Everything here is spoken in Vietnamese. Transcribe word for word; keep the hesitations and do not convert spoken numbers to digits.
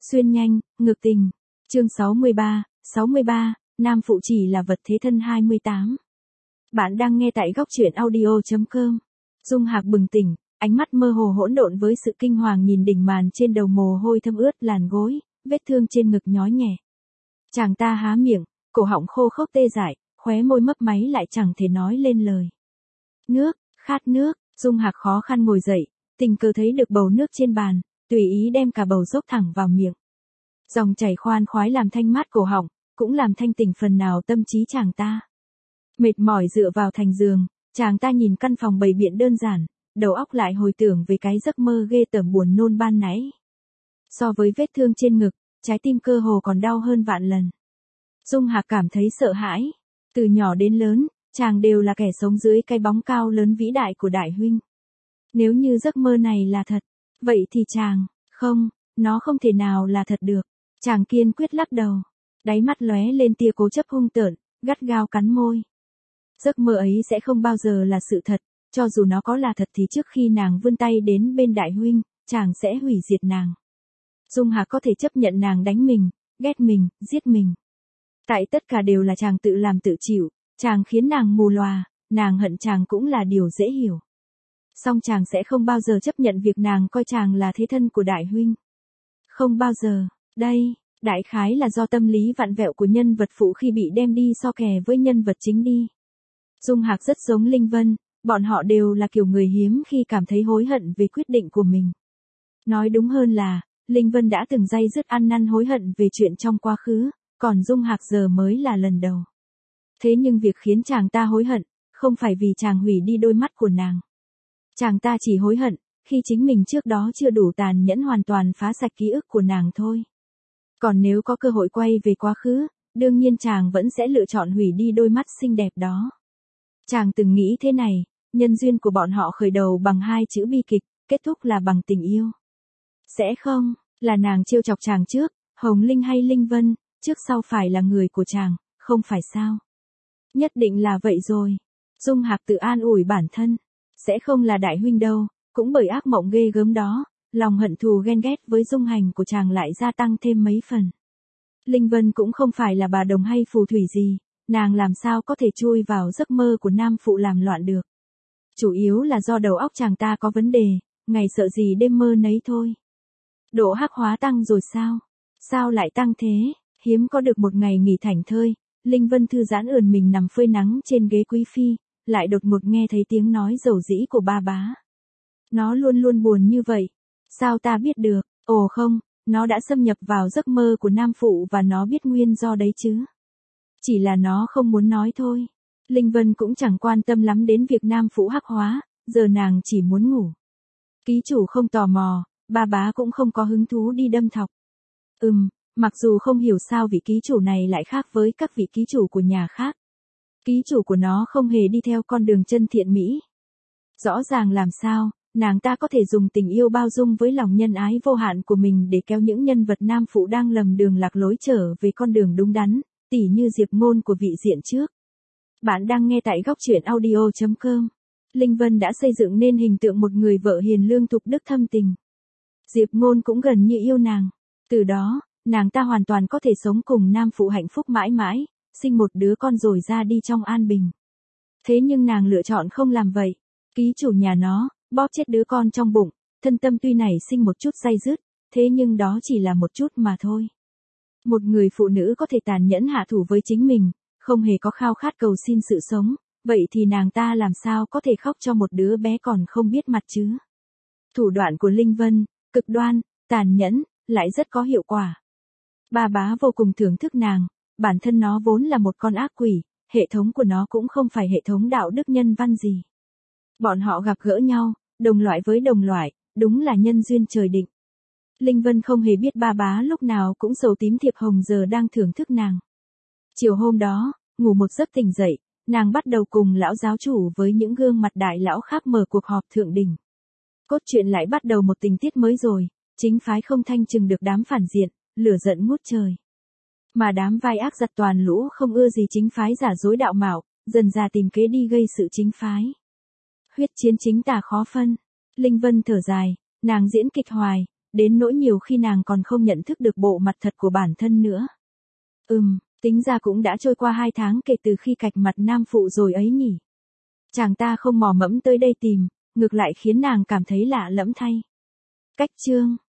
Xuyên nhanh, ngược tình. Chương sáu mươi ba, sáu mươi ba, nam phụ chỉ là vật thế thân hai mươi tám. Bạn đang nghe tại góc truyện audio chấm com. Dung Hạc bừng tỉnh, ánh mắt mơ hồ hỗn độn với sự kinh hoàng nhìn đỉnh màn trên đầu mồ hôi thấm ướt làn gối, vết thương trên ngực nhói nhẹ. Chàng ta há miệng, cổ họng khô khốc tê dại, khóe môi mấp máy lại chẳng thể nói lên lời. Nước, khát nước, Dung Hạc khó khăn ngồi dậy, tình cờ thấy được bầu nước trên bàn, tùy ý đem cả bầu dốc thẳng vào miệng. Dòng chảy khoan khoái làm thanh mát cổ họng, cũng làm thanh tỉnh phần nào tâm trí chàng ta. Mệt mỏi dựa vào thành giường, chàng ta nhìn căn phòng bày biện đơn giản, đầu óc lại hồi tưởng về cái giấc mơ ghê tởm buồn nôn ban nãy. So với vết thương trên ngực, trái tim cơ hồ còn đau hơn vạn lần. Dung Hạc cảm thấy sợ hãi. Từ nhỏ đến lớn, chàng đều là kẻ sống dưới cái bóng cao lớn vĩ đại của đại huynh. Nếu như giấc mơ này là thật, vậy thì chàng, không, nó không thể nào là thật được. Chàng kiên quyết lắc đầu, đáy mắt lóe lên tia cố chấp hung tợn, gắt gao cắn môi. Giấc mơ ấy sẽ không bao giờ là sự thật, cho dù nó có là thật thì trước khi nàng vươn tay đến bên đại huynh, chàng sẽ hủy diệt nàng. Dung Hạc có thể chấp nhận nàng đánh mình, ghét mình, giết mình. Tại tất cả đều là chàng tự làm tự chịu, chàng khiến nàng mù lòa, nàng hận chàng cũng là điều dễ hiểu. Song chàng sẽ không bao giờ chấp nhận việc nàng coi chàng là thế thân của đại huynh. Không bao giờ, đây, đại khái là do tâm lý vặn vẹo của nhân vật phụ khi bị đem đi so kè với nhân vật chính đi. Dung Hạc rất giống Linh Vân, bọn họ đều là kiểu người hiếm khi cảm thấy hối hận về quyết định của mình. Nói đúng hơn là, Linh Vân đã từng day dứt ăn năn hối hận về chuyện trong quá khứ, còn Dung Hạc giờ mới là lần đầu. Thế nhưng việc khiến chàng ta hối hận, không phải vì chàng hủy đi đôi mắt của nàng. Chàng ta chỉ hối hận, khi chính mình trước đó chưa đủ tàn nhẫn hoàn toàn phá sạch ký ức của nàng thôi. Còn nếu có cơ hội quay về quá khứ, đương nhiên chàng vẫn sẽ lựa chọn hủy đi đôi mắt xinh đẹp đó. Chàng từng nghĩ thế này, nhân duyên của bọn họ khởi đầu bằng hai chữ bi kịch, kết thúc là bằng tình yêu. Sẽ không, là nàng trêu chọc chàng trước, Hồng Linh hay Linh Vân, trước sau phải là người của chàng, không phải sao? Nhất định là vậy rồi. Dung Hạc tự an ủi bản thân. Sẽ không là đại huynh đâu, cũng bởi ác mộng ghê gớm đó, lòng hận thù ghen ghét với dung hành của chàng lại gia tăng thêm mấy phần. Linh Vân cũng không phải là bà đồng hay phù thủy gì, nàng làm sao có thể chui vào giấc mơ của nam phụ làm loạn được. Chủ yếu là do đầu óc chàng ta có vấn đề, ngày sợ gì đêm mơ nấy thôi. Độ hắc hóa tăng rồi sao? Sao lại tăng thế? Hiếm có được một ngày nghỉ thảnh thơi, Linh Vân thư giãn ườn mình nằm phơi nắng trên ghế quý phi, lại đột ngột nghe thấy tiếng nói dầu dĩ của ba bá. Nó luôn luôn buồn như vậy. Sao ta biết được? Ồ không, nó đã xâm nhập vào giấc mơ của nam phụ và nó biết nguyên do đấy chứ. Chỉ là nó không muốn nói thôi. Linh Vân cũng chẳng quan tâm lắm đến việc nam phụ hắc hóa, giờ nàng chỉ muốn ngủ. Ký chủ không tò mò, ba bá cũng không có hứng thú đi đâm thọc. Ừm, mặc dù không hiểu sao vị ký chủ này lại khác với các vị ký chủ của nhà khác. Ký chủ của nó không hề đi theo con đường chân thiện mỹ. Rõ ràng làm sao, nàng ta có thể dùng tình yêu bao dung với lòng nhân ái vô hạn của mình để kéo những nhân vật nam phụ đang lầm đường lạc lối trở về con đường đúng đắn, tỉ như Diệp Ngôn của vị diện trước. Bạn đang nghe tại góc truyện audio chấm com. Linh Vân đã xây dựng nên hình tượng một người vợ hiền lương thục đức thâm tình. Diệp Ngôn cũng gần như yêu nàng. Từ đó, nàng ta hoàn toàn có thể sống cùng nam phụ hạnh phúc mãi mãi, sinh một đứa con rồi ra đi trong an bình. Thế nhưng nàng lựa chọn không làm vậy. Ký chủ nhà nó, bóp chết đứa con trong bụng, thân tâm tuy nảy sinh một chút day dứt, thế nhưng đó chỉ là một chút mà thôi. Một người phụ nữ có thể tàn nhẫn hạ thủ với chính mình, không hề có khao khát cầu xin sự sống, vậy thì nàng ta làm sao có thể khóc cho một đứa bé còn không biết mặt chứ? Thủ đoạn của Linh Vân, cực đoan, tàn nhẫn, lại rất có hiệu quả. Ba bá vô cùng thưởng thức nàng, bản thân nó vốn là một con ác quỷ, hệ thống của nó cũng không phải hệ thống đạo đức nhân văn gì. Bọn họ gặp gỡ nhau, đồng loại với đồng loại, đúng là nhân duyên trời định. Linh Vân không hề biết ba bá lúc nào cũng sầu tím thiệp hồng giờ đang thưởng thức nàng. Chiều hôm đó, ngủ một giấc tỉnh dậy, nàng bắt đầu cùng lão giáo chủ với những gương mặt đại lão khác mở cuộc họp thượng đỉnh. Cốt truyện lại bắt đầu một tình tiết mới rồi, chính phái không thanh trừng được đám phản diện, lửa giận ngút trời. Mà đám vai ác giật toàn lũ không ưa gì chính phái giả dối đạo mạo, dần ra tìm kế đi gây sự chính phái. Huyết chiến chính tà khó phân. Linh Vân thở dài, nàng diễn kịch hoài, đến nỗi nhiều khi nàng còn không nhận thức được bộ mặt thật của bản thân nữa. Ừm, tính ra cũng đã trôi qua hai tháng kể từ khi cạch mặt nam phụ rồi ấy nhỉ. Chàng ta không mò mẫm tới đây tìm, ngược lại khiến nàng cảm thấy lạ lẫm thay. Cách chương